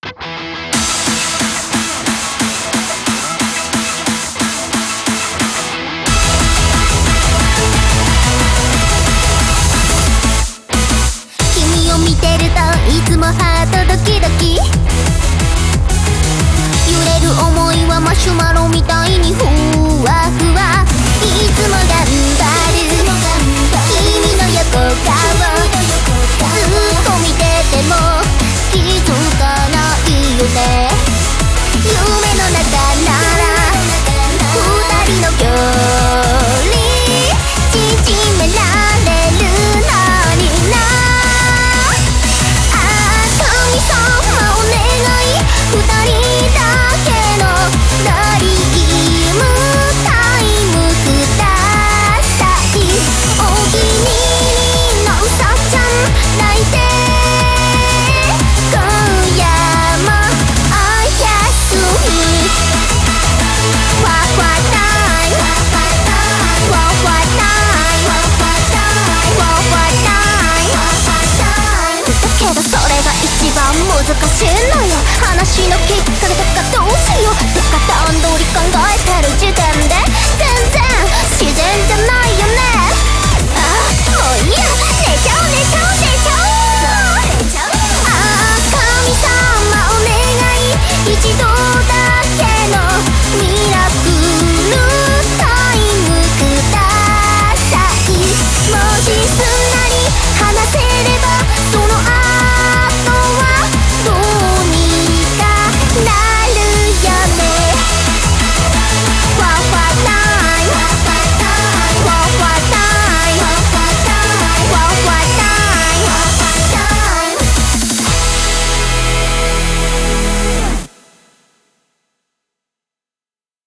君を見てるといつもハートドキドキ、揺れる想いはマシュマロみたいにふわふわ、いつも頑張る君の横顔、ずっと見てても気づかないよね。夢の中なら二人の距離縮められるのにな。神様お願い、二人だけのドリームタイムください。お気に入りのうさちゃん泣いて今夜もおやすみ。ワッワタイム、ワッワタイム、ワッワタイム。だけどそれが一番難しいのよ。話のきっかけとかどうしようとか段取り考えてる時点